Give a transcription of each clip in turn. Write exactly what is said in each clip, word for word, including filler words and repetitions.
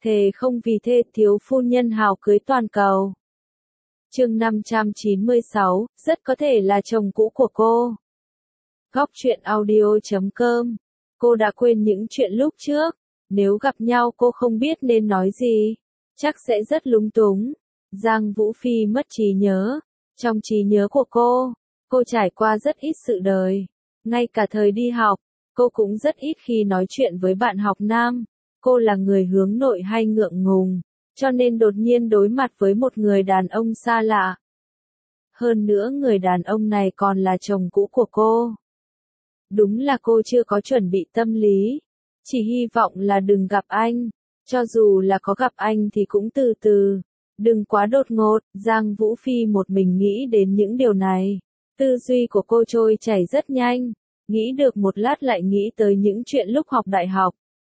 thề không vì thê thiếu phu nhân hào cưới toàn cầu. Chương năm trăm chín mươi sáu, rất có thể là chồng cũ của cô. Góc truyện audio chấm com. Cô đã quên những chuyện lúc trước, nếu gặp nhau cô không biết nên nói gì, chắc sẽ rất lúng túng. Giang Vũ Phi mất trí nhớ. Trong trí nhớ của cô, cô trải qua rất ít sự đời. Ngay cả thời đi học, cô cũng rất ít khi nói chuyện với bạn học nam. Cô là người hướng nội hay ngượng ngùng, cho nên đột nhiên đối mặt với một người đàn ông xa lạ. Hơn nữa người đàn ông này còn là chồng cũ của cô. Đúng là cô chưa có chuẩn bị tâm lý. Chỉ hy vọng là đừng gặp anh. Cho dù là có gặp anh thì cũng từ từ. Đừng quá đột ngột. Giang Vũ Phi một mình nghĩ đến những điều này. Tư duy của cô trôi chảy rất nhanh. Nghĩ được một lát lại nghĩ tới những chuyện lúc học đại học.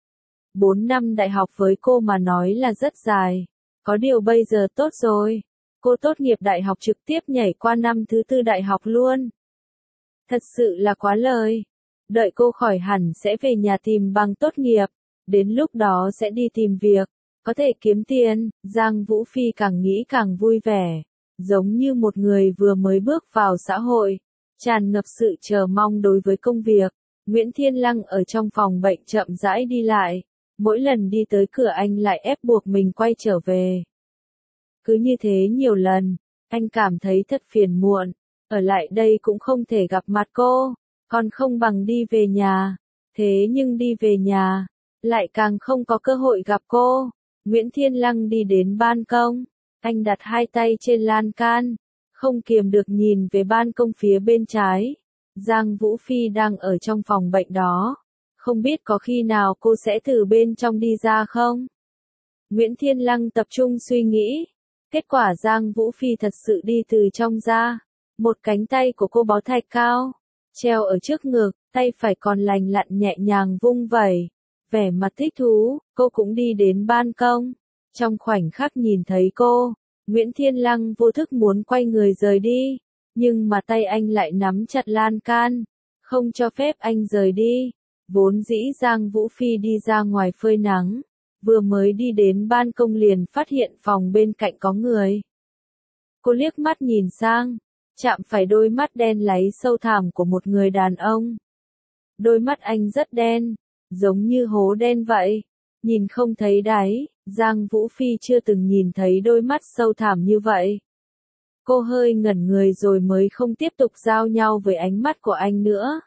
Bốn năm đại học với cô mà nói là rất dài. Có điều bây giờ tốt rồi. Cô tốt nghiệp đại học trực tiếp nhảy qua năm thứ tư đại học luôn. Thật sự là quá lời. Đợi cô khỏi hẳn sẽ về nhà tìm bằng tốt nghiệp. Đến lúc đó sẽ đi tìm việc. Có thể kiếm tiền. Giang Vũ Phi càng nghĩ càng vui vẻ. Giống như một người vừa mới bước vào xã hội. Tràn ngập sự chờ mong đối với công việc. Nguyễn Thiên Lăng ở trong phòng bệnh chậm rãi đi lại. Mỗi lần đi tới cửa anh lại ép buộc mình quay trở về. Cứ như thế nhiều lần, anh cảm thấy thật phiền muộn. Ở lại đây cũng không thể gặp mặt cô, còn không bằng đi về nhà. Thế nhưng đi về nhà, lại càng không có cơ hội gặp cô. Nguyễn Thiên Lăng đi đến ban công, anh đặt hai tay trên lan can, không kiềm được nhìn về ban công phía bên trái. Giang Vũ Phi đang ở trong phòng bệnh đó. Không biết có khi nào cô sẽ từ bên trong đi ra không? Nguyễn Thiên Lăng tập trung suy nghĩ. Kết quả Giang Vũ Phi thật sự đi từ trong ra. Một cánh tay của cô bó thạch cao, treo ở trước ngực, tay phải còn lành lặn nhẹ nhàng vung vẩy. Vẻ mặt thích thú, cô cũng đi đến ban công. Trong khoảnh khắc nhìn thấy cô, Nguyễn Thiên Lăng vô thức muốn quay người rời đi. Nhưng mà tay anh lại nắm chặt lan can, không cho phép anh rời đi. Vốn dĩ Giang Vũ Phi đi ra ngoài phơi nắng, vừa mới đi đến ban công liền phát hiện phòng bên cạnh có người. Cô liếc mắt nhìn sang, chạm phải đôi mắt đen láy sâu thẳm của một người đàn ông. Đôi mắt anh rất đen, giống như hố đen vậy, nhìn không thấy đáy. Giang Vũ Phi chưa từng nhìn thấy đôi mắt sâu thẳm như vậy. Cô hơi ngẩn người rồi mới không tiếp tục giao nhau với ánh mắt của anh nữa.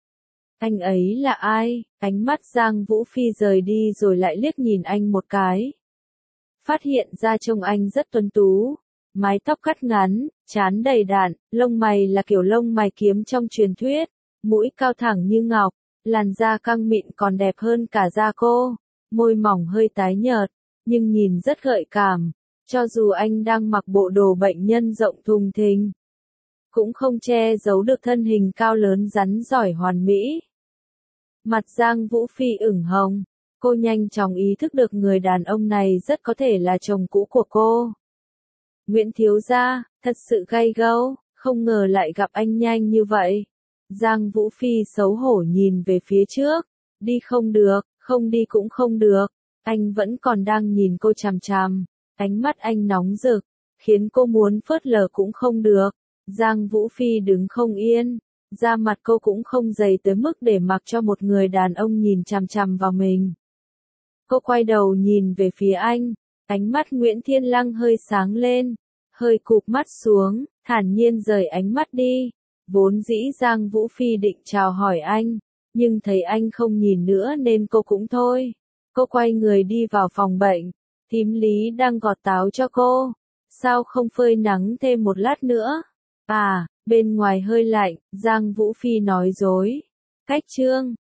Anh ấy là ai? Ánh mắt Giang Vũ Phi rời đi rồi lại liếc nhìn anh một cái. Phát hiện ra trông anh rất tuấn tú. Mái tóc cắt ngắn, trán đầy đặn, lông mày là kiểu lông mày kiếm trong truyền thuyết. Mũi cao thẳng như ngọc, làn da căng mịn còn đẹp hơn cả da cô. Môi mỏng hơi tái nhợt, nhưng nhìn rất gợi cảm. Cho dù anh đang mặc bộ đồ bệnh nhân rộng thùng thình, cũng không che giấu được thân hình cao lớn rắn giỏi hoàn mỹ. Mặt Giang Vũ Phi ửng hồng, cô nhanh chóng ý thức được người đàn ông này rất có thể là chồng cũ của cô. Nguyễn thiếu gia, thật sự gay gẫu, không ngờ lại gặp anh nhanh như vậy. Giang Vũ Phi xấu hổ nhìn về phía trước, đi không được, không đi cũng không được, anh vẫn còn đang nhìn cô chằm chằm, ánh mắt anh nóng rực, khiến cô muốn phớt lờ cũng không được. Giang Vũ Phi đứng không yên. Da mặt cô cũng không dày tới mức để mặc cho một người đàn ông nhìn chằm chằm vào mình. Cô quay đầu nhìn về phía anh, ánh mắt Nguyễn Thiên Lăng hơi sáng lên, hơi cụp mắt xuống, thản nhiên rời ánh mắt đi. Vốn dĩ Giang Vũ Phi định chào hỏi anh, nhưng thấy anh không nhìn nữa nên cô cũng thôi. Cô quay người đi vào phòng bệnh, thím Lý đang gọt táo cho cô. Sao không phơi nắng thêm một lát nữa? À, bên ngoài hơi lạnh, Giang Vũ Phi nói dối. Cách chương